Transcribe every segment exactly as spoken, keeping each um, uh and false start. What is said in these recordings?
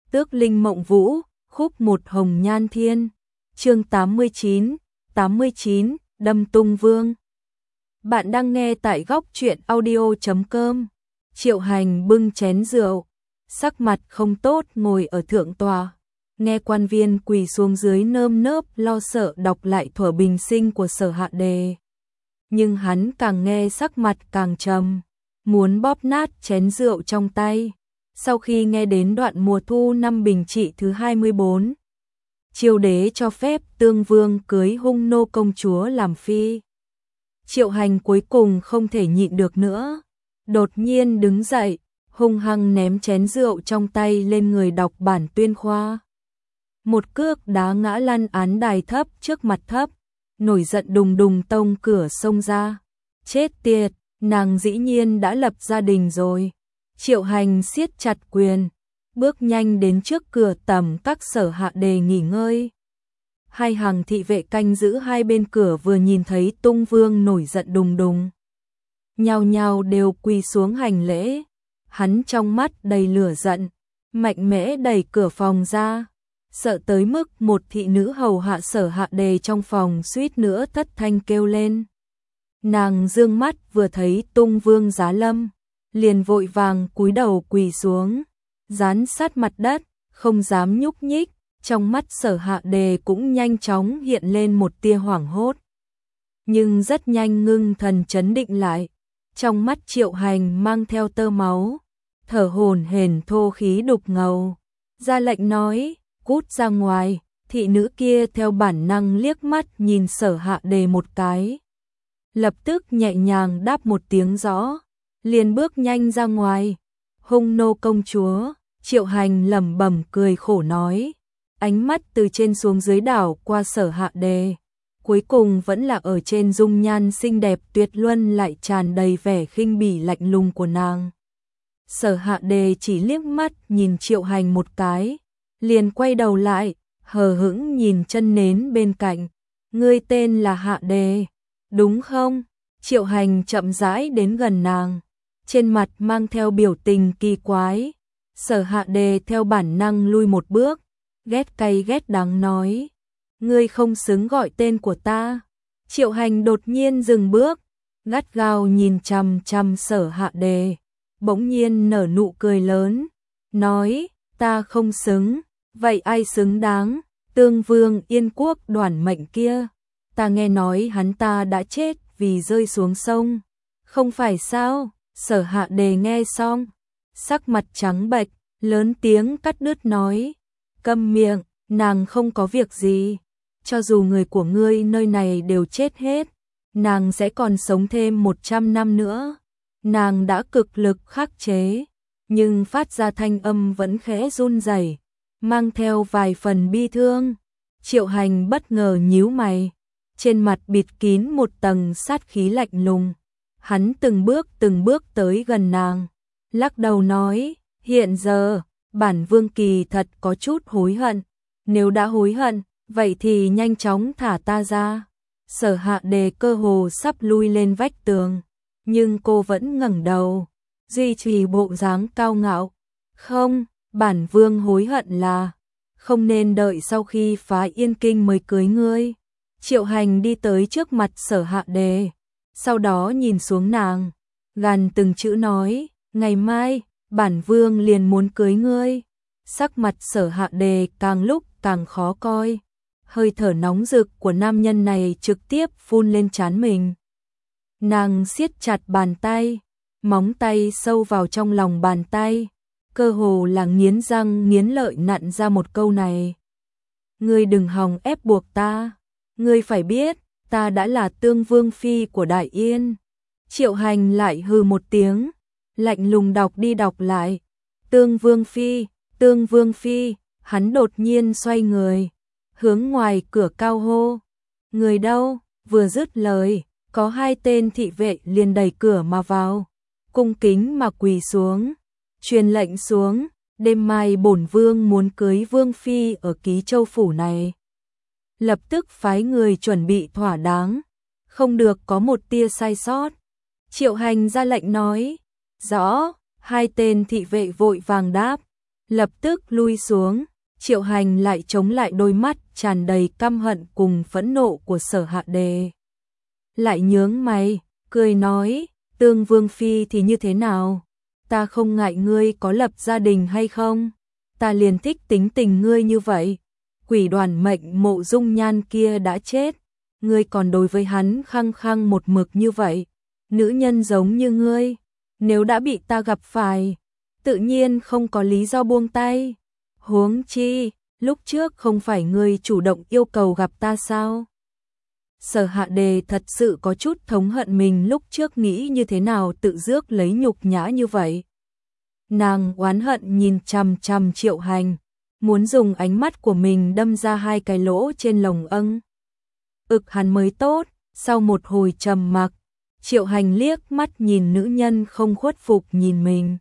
Tước Linh Mộng Vũ, khúc một Hồng Nhan Thiên, chương tám mươi chín, tám mươi chín, Đâm Tung Vương. Bạn đang nghe tại góc truyện audio chấm com. Triệu Hành bưng chén rượu, sắc mặt không tốt ngồi ở thượng tòa, nghe quan viên quỳ xuống dưới nơm nớp lo sợ đọc lại thuở bình sinh của Sở Hạ Đề. Nhưng hắn càng nghe sắc mặt càng trầm, muốn bóp nát chén rượu trong tay. Sau khi nghe đến đoạn mùa thu năm Bình Trị thứ hai mươi bốn, Chiêu đế cho phép Tương Vương cưới Hung Nô công chúa làm phi. Triệu Hành cuối cùng không thể nhịn được nữa, đột nhiên đứng dậy, hung hăng ném chén rượu trong tay lên người đọc bản tuyên khoa. Một cước đá ngã lăn án đài thấp trước mặt thấp, nổi giận đùng đùng tông cửa xông ra. Chết tiệt, nàng dĩ nhiên đã lập gia đình rồi. Triệu Hành siết chặt quyền, bước nhanh đến trước cửa tầm các Sở Hạ Đề nghỉ ngơi. Hai hàng thị vệ canh giữ hai bên cửa vừa nhìn thấy Tung Vương nổi giận đùng đùng, nhao nhao đều quỳ xuống hành lễ. Hắn trong mắt đầy lửa giận, mạnh mẽ đẩy cửa phòng ra, sợ tới mức một thị nữ hầu hạ Sở Hạ Đề trong phòng suýt nữa thất thanh kêu lên. Nàng dương mắt vừa thấy Tung Vương giá lâm, liền vội vàng cúi đầu quỳ xuống, dán sát mặt đất, không dám nhúc nhích. Trong mắt Sở Hạ Đề cũng nhanh chóng hiện lên một tia hoảng hốt, nhưng rất nhanh ngưng thần trấn định lại. Trong mắt Triệu Hành mang theo tơ máu, thở hổn hển thô khí đục ngầu, ra lệnh nói, cút ra ngoài. Thị nữ kia theo bản năng liếc mắt nhìn Sở Hạ Đề một cái, lập tức nhẹ nhàng đáp một tiếng rõ, liền bước nhanh ra ngoài. Hung Nô công chúa, Triệu Hành lẩm bẩm cười khổ nói, ánh mắt từ trên xuống dưới đảo qua Sở Hạ Đề, cuối cùng vẫn là ở trên dung nhan xinh đẹp tuyệt luân lại tràn đầy vẻ khinh bỉ lạnh lùng của nàng. Sở Hạ Đề chỉ liếc mắt nhìn Triệu Hành một cái, liền quay đầu lại, hờ hững nhìn chân nến bên cạnh. Ngươi tên là Hạ Đề, đúng không? Triệu Hành chậm rãi đến gần nàng, trên mặt mang theo biểu tình kỳ quái. Sở Hạ Đề theo bản năng lui một bước, ghét cay ghét đắng nói, ngươi không xứng gọi tên của ta. Triệu Hành đột nhiên dừng bước, gắt gao nhìn chằm chằm Sở Hạ Đề, bỗng nhiên nở nụ cười lớn, nói, ta không xứng, vậy ai xứng đáng? Tương Vương Yên Quốc Đoản Mệnh kia, ta nghe nói hắn ta đã chết vì rơi xuống sông, không phải sao? Sở Hạ Đề nghe xong, sắc mặt trắng bệch, lớn tiếng cắt đứt nói, câm miệng, nàng không có việc gì. Cho dù người của ngươi nơi này đều chết hết, nàng sẽ còn sống thêm một trăm năm nữa. Nàng đã cực lực khắc chế, nhưng phát ra thanh âm vẫn khẽ run rẩy, mang theo vài phần bi thương. Triệu Hành bất ngờ nhíu mày, trên mặt bịt kín một tầng sát khí lạnh lùng. Hắn từng bước từng bước tới gần nàng, lắc đầu nói, hiện giờ, bản vương kỳ thật có chút hối hận. Nếu đã hối hận, vậy thì nhanh chóng thả ta ra. Sở Hạ Đề cơ hồ sắp lui lên vách tường, nhưng cô vẫn ngẩng đầu, duy trì bộ dáng cao ngạo. Không, bản vương hối hận là không nên đợi sau khi phá Yên Kinh mới cưới ngươi. Triệu Hành đi tới trước mặt Sở Hạ Đề, sau đó nhìn xuống nàng, gằn từng chữ nói, ngày mai, bản vương liền muốn cưới ngươi. Sắc mặt Sở Hạ Đề càng lúc càng khó coi, hơi thở nóng rực của nam nhân này trực tiếp phun lên trán mình. Nàng siết chặt bàn tay, móng tay sâu vào trong lòng bàn tay, cơ hồ là nghiến răng nghiến lợi nặn ra một câu này. Ngươi đừng hòng ép buộc ta, ngươi phải biết, ta đã là Tương Vương phi của Đại Yên. Triệu Hành lại hừ một tiếng, lạnh lùng đọc đi đọc lại, Tương Vương phi, Tương Vương phi. Hắn đột nhiên xoay người, hướng ngoài cửa cao hô, người đâu? Vừa dứt lời, có hai tên thị vệ liền đẩy cửa mà vào, cung kính mà quỳ xuống, truyền lệnh xuống, đêm mai bổn vương muốn cưới vương phi ở Ký Châu phủ này, lập tức phái người chuẩn bị thỏa đáng, không được có một tia sai sót. Triệu Hành ra lệnh nói, rõ. Hai tên thị vệ vội vàng đáp, lập tức lui xuống. Triệu Hành lại chống lại đôi mắt tràn đầy căm hận cùng phẫn nộ của Sở Hạ Đề. Lại nhướng mày, cười nói, Tương Vương Phi thì như thế nào? Ta không ngại ngươi có lập gia đình hay không? Ta liền thích tính tình ngươi như vậy. Quỷ đoàn mệnh Mộ Dung Nhan kia đã chết, ngươi còn đối với hắn khăng khăng một mực như vậy. Nữ nhân giống như ngươi, nếu đã bị ta gặp phải, tự nhiên không có lý do buông tay. Huống chi, lúc trước không phải ngươi chủ động yêu cầu gặp ta sao? Sở Hạ Đề thật sự có chút thống hận mình lúc trước nghĩ như thế nào tự rước lấy nhục nhã như vậy. Nàng oán hận nhìn chằm chằm Triệu Hành, muốn dùng ánh mắt của mình đâm ra hai cái lỗ trên lồng âng. Ực hắn mới tốt. Sau một hồi trầm mặc, Triệu Hành liếc mắt nhìn nữ nhân không khuất phục nhìn mình.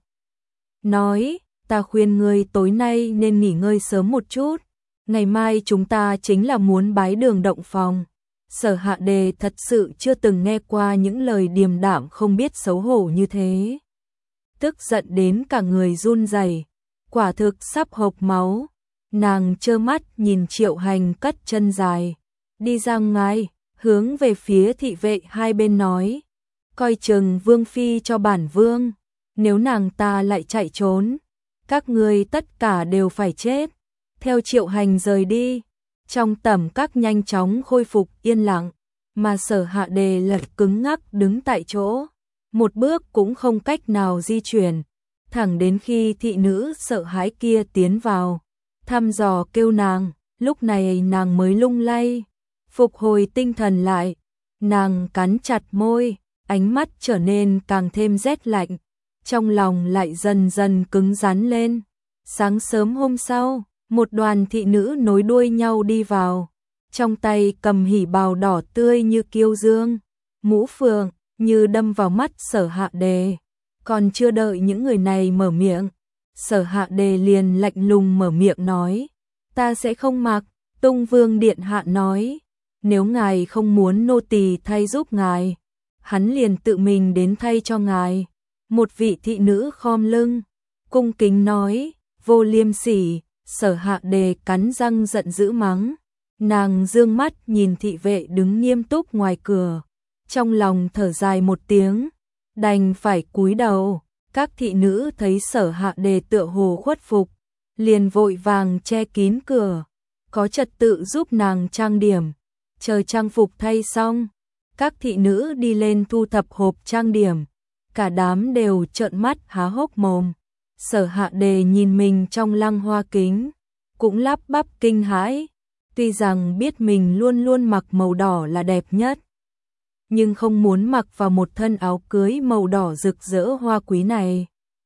Nói, ta khuyên ngươi tối nay nên nghỉ ngơi sớm một chút. Ngày mai chúng ta chính là muốn bái đường động phòng. Sở Hạ Đề thật sự chưa từng nghe qua những lời điềm đạm không biết xấu hổ như thế. Tức giận đến cả người run rẩy, quả thực sắp hộc máu. Nàng trơ mắt nhìn Triệu Hành cất chân dài, đi ra ngoài, hướng về phía thị vệ hai bên nói, coi chừng Vương Phi cho bản Vương, nếu nàng ta lại chạy trốn, các ngươi tất cả đều phải chết. Theo Triệu Hành rời đi, trong tầm các nhanh chóng khôi phục yên lặng, mà Sở Hạ Đề lật cứng ngắc đứng tại chỗ, một bước cũng không cách nào di chuyển, thẳng đến khi thị nữ sợ hãi kia tiến vào, thăm dò kêu nàng, lúc này nàng mới lung lay, phục hồi tinh thần lại, nàng cắn chặt môi, ánh mắt trở nên càng thêm rét lạnh, trong lòng lại dần dần cứng rắn lên. Sáng sớm hôm sau, một đoàn thị nữ nối đuôi nhau đi vào, trong tay cầm hỉ bào đỏ tươi như kiêu dương, mũ phượng như đâm vào mắt Sở Hạ Đề. Còn chưa đợi những người này mở miệng, Sở Hạ Đề liền lạnh lùng mở miệng nói, ta sẽ không mặc. Tung Vương điện hạ nói, nếu ngài không muốn nô tỳ thay giúp ngài, hắn liền tự mình đến thay cho ngài. Một vị thị nữ khom lưng, cung kính nói, vô liêm sỉ. Sở Hạ Đề cắn răng giận dữ mắng, nàng dương mắt nhìn thị vệ đứng nghiêm túc ngoài cửa, trong lòng thở dài một tiếng, đành phải cúi đầu. Các thị nữ thấy Sở Hạ Đề tựa hồ khuất phục, liền vội vàng che kín cửa, có trật tự giúp nàng trang điểm. Chờ trang phục thay xong, các thị nữ đi lên thu thập hộp trang điểm, cả đám đều trợn mắt há hốc mồm. Sở Hạ Đề nhìn mình trong lăng hoa kính, cũng lắp bắp kinh hãi, tuy rằng biết mình luôn luôn mặc màu đỏ là đẹp nhất, nhưng không muốn mặc vào một thân áo cưới màu đỏ rực rỡ hoa quý này.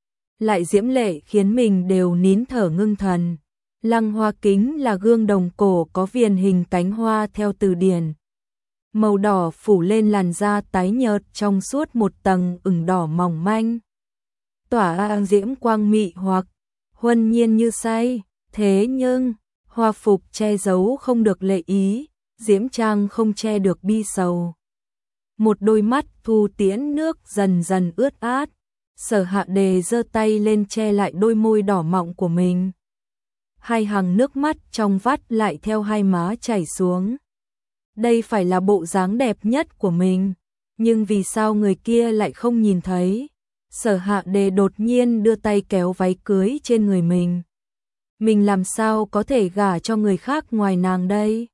Lại diễm lệ khiến mình đều nín thở ngưng thần. Lăng hoa kính là gương đồng cổ có viền hình cánh hoa theo từ điển. Màu đỏ phủ lên làn da tái nhợt trong suốt một tầng ửng đỏ mỏng manh. Tỏa ra diễm quang mị hoặc huân nhiên như say, thế nhưng hoa phục che giấu không được lệ ý, diễm trang không che được bi sầu. Một đôi mắt thu tiễn nước dần dần ướt át, Sở Hạ Đề giơ tay lên che lại đôi môi đỏ mọng của mình. Hai hàng nước mắt trong vắt lại theo hai má chảy xuống. Đây phải là bộ dáng đẹp nhất của mình, nhưng vì sao người kia lại không nhìn thấy? Sở Hạ Đề đột nhiên đưa tay kéo váy cưới trên người mình. Mình làm sao có thể gả cho người khác ngoài nàng đây?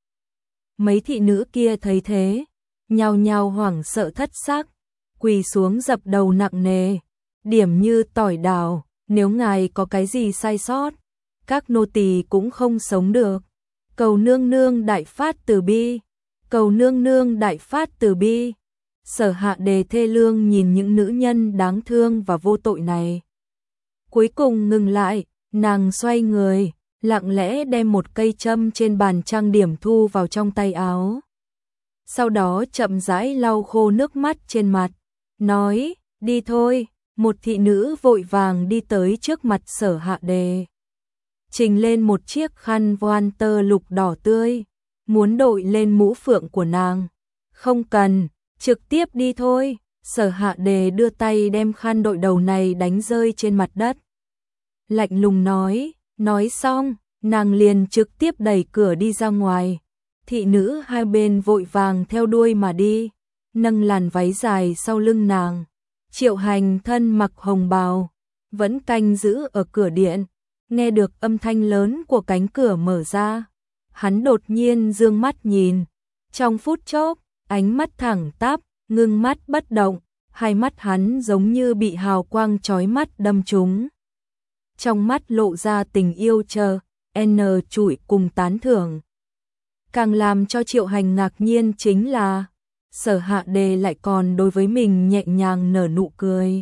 Mấy thị nữ kia thấy thế, nhao nhao hoảng sợ thất sắc, quỳ xuống dập đầu nặng nề, điểm như tỏi đào, nếu ngài có cái gì sai sót, các nô tỳ cũng không sống được. Cầu nương nương đại phát từ bi, cầu nương nương đại phát từ bi. Sở Hạ Đề thê lương nhìn những nữ nhân đáng thương và vô tội này. Cuối cùng ngừng lại, nàng xoay người, lặng lẽ đem một cây châm trên bàn trang điểm thu vào trong tay áo. Sau đó chậm rãi lau khô nước mắt trên mặt, nói, đi thôi. Một thị nữ vội vàng đi tới trước mặt Sở Hạ Đề, trình lên một chiếc khăn voan tơ lục đỏ tươi, muốn đội lên mũ phượng của nàng. Không cần, trực tiếp đi thôi. Sở Hạ Đề đưa tay đem khăn đội đầu này đánh rơi trên mặt đất, lạnh lùng nói, Nói xong, nàng liền trực tiếp đẩy cửa đi ra ngoài. Thị nữ hai bên vội vàng theo đuôi mà đi, nâng làn váy dài sau lưng nàng. Triệu Hành thân mặc hồng bào, vẫn canh giữ ở cửa điện, nghe được âm thanh lớn của cánh cửa mở ra. Hắn đột nhiên dương mắt nhìn, trong phút chốc, ánh mắt thẳng tắp, ngưng mắt bất động, hai mắt hắn giống như bị hào quang chói mắt đâm trúng. Trong mắt lộ ra tình yêu chờ, n trụi cùng tán thưởng. Càng làm cho Triệu Hành ngạc nhiên chính là Sở Hạ Đề lại còn đối với mình nhẹ nhàng nở nụ cười.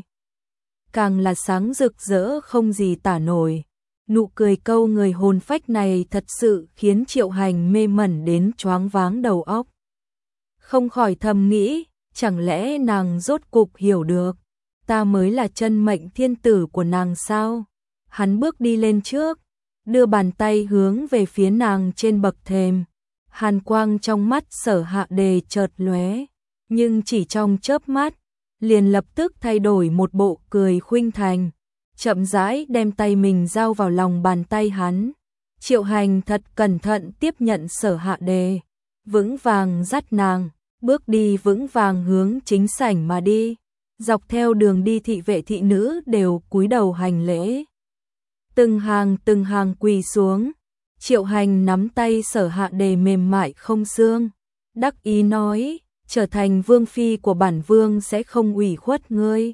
Càng là sáng rực rỡ không gì tả nổi. Nụ cười câu người hồn phách này thật sự khiến Triệu Hành mê mẩn đến choáng váng đầu óc. Không khỏi thầm nghĩ, chẳng lẽ nàng rốt cục hiểu được, ta mới là chân mệnh thiên tử của nàng sao? Hắn bước đi lên trước, đưa bàn tay hướng về phía nàng trên bậc thềm. Hàn quang trong mắt Sở Hạ Đề chợt lóe, nhưng chỉ trong chớp mắt, liền lập tức thay đổi một bộ cười khuynh thành, chậm rãi đem tay mình giao vào lòng bàn tay hắn. Triệu Hành thật cẩn thận tiếp nhận Sở Hạ Đề, vững vàng dắt nàng, bước đi vững vàng hướng chính sảnh mà đi. Dọc theo đường đi thị vệ thị nữ đều cúi đầu hành lễ. Từng hàng từng hàng quỳ xuống. Triệu Hành nắm tay Sở Hạ Đề mềm mại không xương, đắc ý nói, trở thành vương phi của bản vương sẽ không ủy khuất ngươi.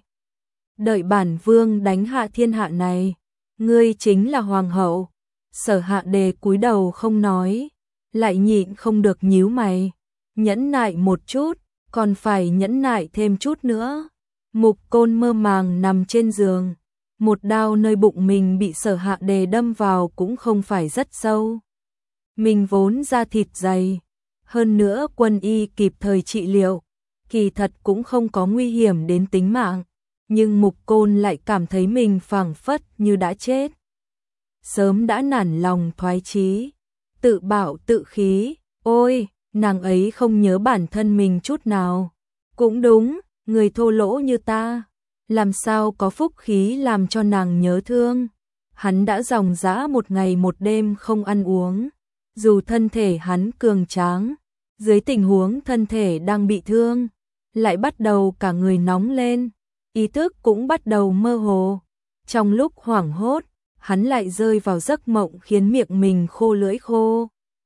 Đợi bản vương đánh hạ thiên hạ này, ngươi chính là hoàng hậu. Sở Hạ Đề cúi đầu không nói, lại nhịn không được nhíu mày, nhẫn nại một chút, còn phải nhẫn nại thêm chút nữa. Mục Côn mơ màng nằm trên giường. Một đao nơi bụng mình bị Sở Hạ Đề đâm vào cũng không phải rất sâu. Mình vốn da thịt dày, hơn nữa quân y kịp thời trị liệu, kỳ thật cũng không có nguy hiểm đến tính mạng, nhưng Mục Côn lại cảm thấy mình phảng phất như đã chết. Sớm đã nản lòng thoái chí, tự bảo tự khí, ôi, nàng ấy không nhớ bản thân mình chút nào. Cũng đúng, người thô lỗ như ta, làm sao có phúc khí làm cho nàng nhớ thương. Hắn đã dòng dã một ngày một đêm không ăn uống, dù thân thể hắn cường tráng, dưới tình huống thân thể đang bị thương, lại bắt đầu cả người nóng lên, ý thức cũng bắt đầu mơ hồ. Trong lúc hoảng hốt, hắn lại rơi vào giấc mộng khiến miệng mình khô lưỡi khô.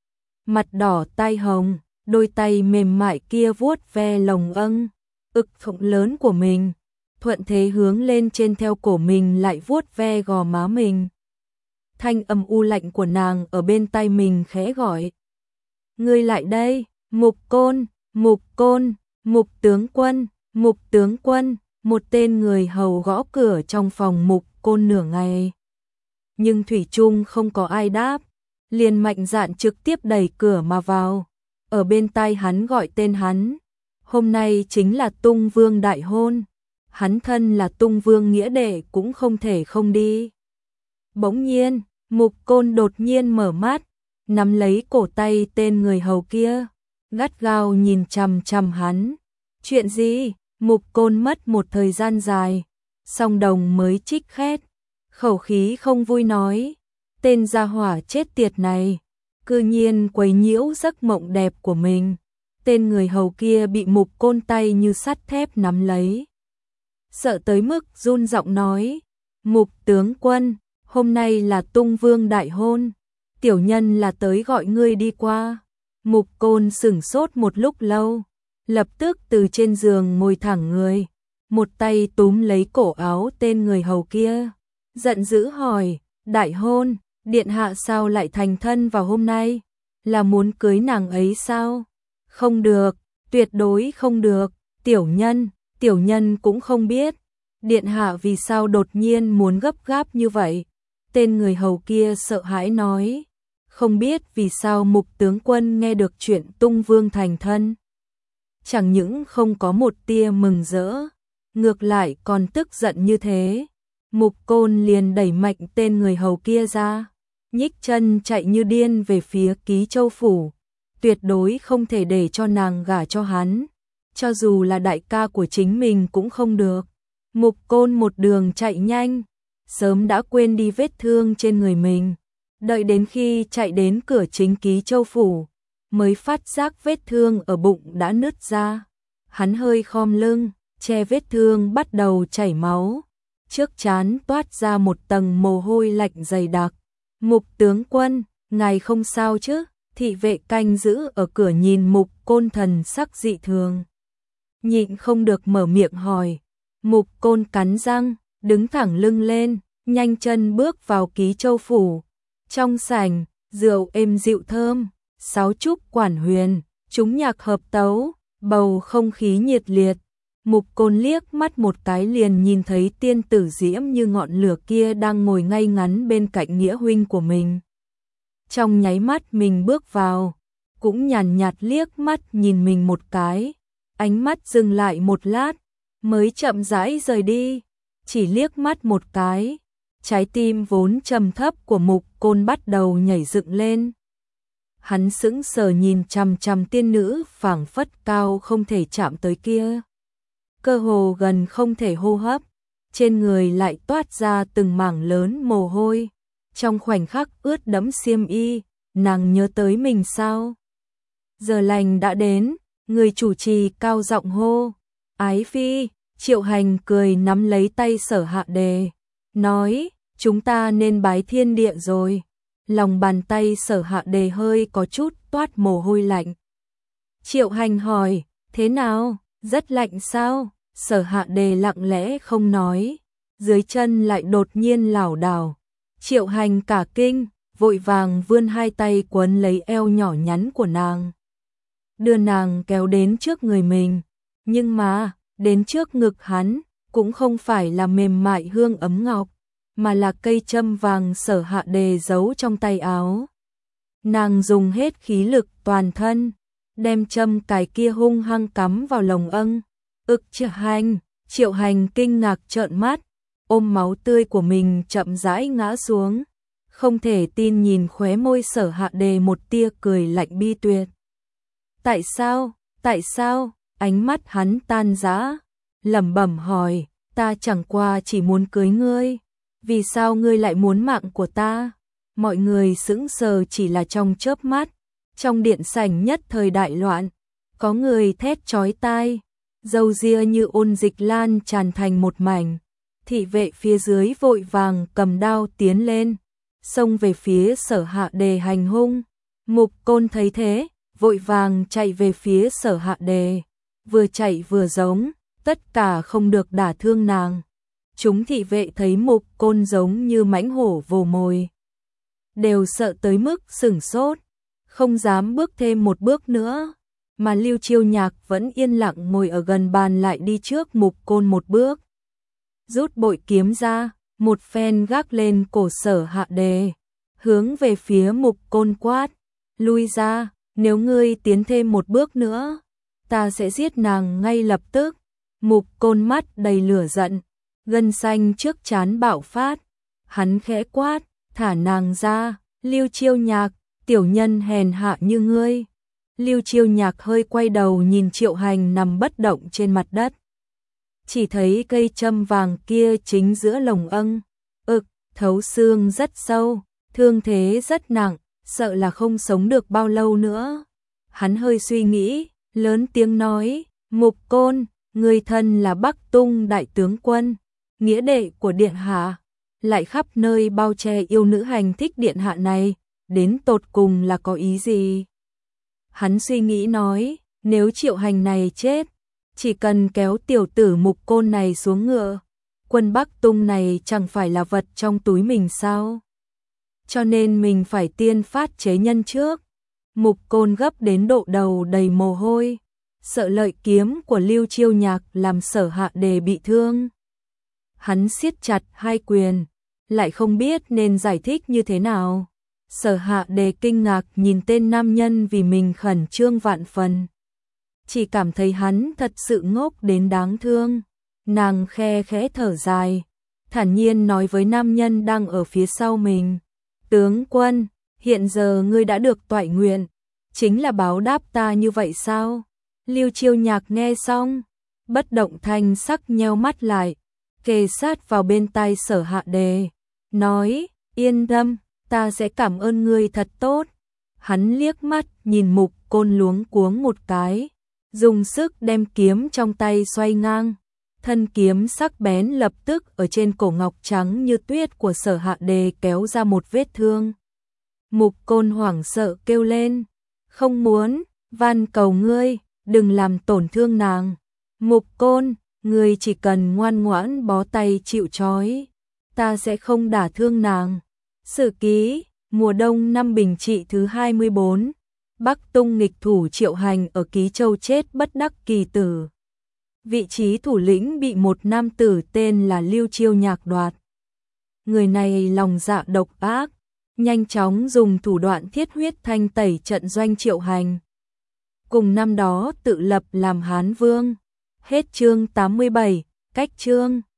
Mặt đỏ tai hồng, đôi tay mềm mại kia vuốt ve lồng âng, ực phụng lớn của mình, thuận thế hướng lên trên theo cổ mình lại vuốt ve gò má mình. Thanh âm u lạnh của nàng ở bên tai mình khẽ gọi. Ngươi lại đây, Mục Côn, Mục Côn, Mục tướng quân, Mục tướng quân, một tên người hầu gõ cửa trong phòng Mục Côn nửa ngày. Nhưng thủy chung không có ai đáp, liền mạnh dạn trực tiếp đẩy cửa mà vào. Ở bên tai hắn gọi tên hắn, hôm nay chính là Tung Vương đại hôn. Hắn thân là Tung Vương nghĩa đệ cũng không thể không đi. Bỗng nhiên, Mục Côn đột nhiên mở mắt, nắm lấy cổ tay tên người hầu kia, gắt gao nhìn chằm chằm hắn. Chuyện gì? Mục Côn mất một thời gian dài, song đồng mới trích khét, khẩu khí không vui nói, tên gia hỏa chết tiệt này, cư nhiên quấy nhiễu giấc mộng đẹp của mình. Tên người hầu kia bị Mục Côn tay như sắt thép nắm lấy, sợ tới mức run giọng nói, Mục tướng quân, hôm nay là Tung Vương đại hôn, tiểu nhân là tới gọi ngươi đi qua. Mục Côn sửng sốt một lúc lâu, lập tức từ trên giường ngồi thẳng người, một tay túm lấy cổ áo tên người hầu kia, giận dữ hỏi, đại hôn, điện hạ sao lại thành thân vào hôm nay, là muốn cưới nàng ấy sao? Không được, tuyệt đối không được, tiểu nhân, tiểu nhân cũng không biết, điện hạ vì sao đột nhiên muốn gấp gáp như vậy. Tên người hầu kia sợ hãi nói, không biết vì sao Mục tướng quân nghe được chuyện Tung Vương thành thân, chẳng những không có một tia mừng rỡ, ngược lại còn tức giận như thế. Mục Côn liền đẩy mạnh tên người hầu kia ra, nhích chân chạy như điên về phía Ký Châu phủ, tuyệt đối không thể để cho nàng gả cho hắn, cho dù là đại ca của chính mình cũng không được. Mục Côn một đường chạy nhanh, sớm đã quên đi vết thương trên người mình, Đợi đến khi chạy đến cửa chính Ký Châu phủ, mới phát giác vết thương ở bụng đã nứt ra. Hắn hơi khom lưng, che vết thương bắt đầu chảy máu. Trước trán toát ra một tầng mồ hôi lạnh dày đặc. Mục tướng quân, ngài không sao chứ? Thị vệ canh giữ ở cửa nhìn Mục Côn thần sắc dị thường, nhịn không được mở miệng hỏi. Mục Côn cắn răng, đứng thẳng lưng lên, nhanh chân bước vào Ký Châu phủ. Trong sảnh, rượu êm dịu thơm, sáo trúc quản huyền, chúng nhạc hợp tấu, bầu không khí nhiệt liệt. Mục Côn liếc mắt một cái liền nhìn thấy tiên tử diễm như ngọn lửa kia đang ngồi ngay ngắn bên cạnh nghĩa huynh của mình. Trong nháy mắt mình bước vào, cũng nhàn nhạt liếc mắt nhìn mình một cái, ánh mắt dừng lại một lát, mới chậm rãi rời đi. Chỉ liếc mắt một cái, trái tim vốn trầm thấp của Mục Côn bắt đầu nhảy dựng lên. Hắn sững sờ nhìn chằm chằm tiên nữ phảng phất cao không thể chạm tới kia, cơ hồ gần không thể hô hấp, trên người lại toát ra từng mảng lớn mồ hôi. Trong khoảnh khắc ướt đẫm xiêm y, nàng nhớ tới mình sao? Giờ lành đã đến, người chủ trì cao giọng hô, Ái Phi. Triệu Hành cười nắm lấy tay Sở Hạ Đề, nói, chúng ta nên bái thiên địa rồi. Lòng bàn tay Sở Hạ Đề hơi có chút toát mồ hôi lạnh. Triệu Hành hỏi, thế nào, rất lạnh sao? Sở Hạ Đề lặng lẽ không nói, dưới chân lại đột nhiên lảo đảo. Triệu Hành cả kinh, vội vàng vươn hai tay quấn lấy eo nhỏ nhắn của nàng, đưa nàng kéo đến trước người mình. Nhưng mà, đến trước ngực hắn, cũng không phải là mềm mại hương ấm ngọc, mà là cây châm vàng Sở Hạ Đề giấu trong tay áo. Nàng dùng hết khí lực toàn thân, đem châm cài kia hung hăng cắm vào lồng âng. Ực Triệu Hành, Triệu Hành kinh ngạc trợn mắt, ôm máu tươi của mình chậm rãi ngã xuống, không thể tin nhìn khóe môi Sở Hạ Đề một tia cười lạnh bi tuyệt. Tại sao, tại sao? Ánh mắt hắn tan rã, lẩm bẩm hỏi, ta chẳng qua chỉ muốn cưới ngươi, vì sao ngươi lại muốn mạng của ta? Mọi người sững sờ chỉ là trong chớp mắt, trong điện sảnh nhất thời đại loạn, có người thét chói tai, râu ria như ôn dịch lan tràn thành một mảnh. Thị vệ phía dưới vội vàng cầm đao tiến lên, xông về phía Sở Hạ Đề hành hung. Mục Côn thấy thế, vội vàng chạy về phía Sở Hạ Đề, vừa chạy vừa giống, tất cả không được đả thương nàng. Chúng thị vệ thấy Mục Côn giống như mãnh hổ vồ mồi, đều sợ tới mức sửng sốt, không dám bước thêm một bước nữa, mà Lưu Chiêu Nhạc vẫn yên lặng ngồi ở gần bàn lại đi trước Mục Côn một bước, rút bội kiếm ra, một phen gác lên cổ Sở Hạ Đề, hướng về phía Mục Côn quát, lui ra, nếu ngươi tiến thêm một bước nữa, ta sẽ giết nàng ngay lập tức. Mục Côn mắt đầy lửa giận, gân xanh trước trán bạo phát, hắn khẽ quát, thả nàng ra. Lưu Chiêu Nhạc, tiểu nhân hèn hạ như ngươi. Lưu Chiêu Nhạc hơi quay đầu nhìn Triệu Hành nằm bất động trên mặt đất, chỉ thấy cây châm vàng kia chính giữa lồng âng, ực, thấu xương rất sâu, thương thế rất nặng, sợ là không sống được bao lâu nữa. Hắn hơi suy nghĩ, lớn tiếng nói, Mục Côn, người thân là Bắc Tung đại tướng quân, nghĩa đệ của điện hạ, lại khắp nơi bao che yêu nữ hành thích điện hạ này, đến tột cùng là có ý gì? Hắn suy nghĩ nói, nếu Triệu Hành này chết, chỉ cần kéo tiểu tử Mục Côn này xuống ngựa, quân Bắc Tung này chẳng phải là vật trong túi mình sao? Cho nên mình phải tiên phát chế nhân trước. Mục Côn gấp đến độ đầu đầy mồ hôi, sợ lợi kiếm của Lưu Chiêu Nhạc làm Sở Hạ Đề bị thương. Hắn siết chặt hai quyền, lại không biết nên giải thích như thế nào. Sở Hạ Đề kinh ngạc nhìn tên nam nhân vì mình khẩn trương vạn phần, chỉ cảm thấy hắn thật sự ngốc đến đáng thương. Nàng khe khẽ thở dài, thản nhiên nói với nam nhân đang ở phía sau mình, tướng quân, hiện giờ ngươi đã được toại nguyện, chính là báo đáp ta như vậy sao? Lưu Chiêu Nhạc nghe xong, bất động thanh sắc nheo mắt lại, kề sát vào bên tai Sở Hạ Đề, nói, yên tâm, ta sẽ cảm ơn ngươi thật tốt. Hắn liếc mắt nhìn Mục Côn luống cuống một cái, dùng sức đem kiếm trong tay xoay ngang. Thân kiếm sắc bén lập tức ở trên cổ ngọc trắng như tuyết của Sở Hạ Đề kéo ra một vết thương. Mục Côn hoảng sợ kêu lên, không muốn, van cầu ngươi, đừng làm tổn thương nàng. Mục Côn, ngươi chỉ cần ngoan ngoãn bó tay chịu trói, ta sẽ không đả thương nàng. Sử ký, mùa đông năm Bình Trị thứ hai mươi bốn, Bắc Tung nghịch thủ Triệu Hành ở Ký Châu chết bất đắc kỳ tử. Vị trí thủ lĩnh bị một nam tử tên là Lưu Chiêu Nhạc đoạt. Người này lòng dạ độc ác, nhanh chóng dùng thủ đoạn thiết huyết thanh tẩy trận doanh Triệu Hành. Cùng năm đó tự lập làm Hán Vương. Hết chương tám mươi bảy, cách chương.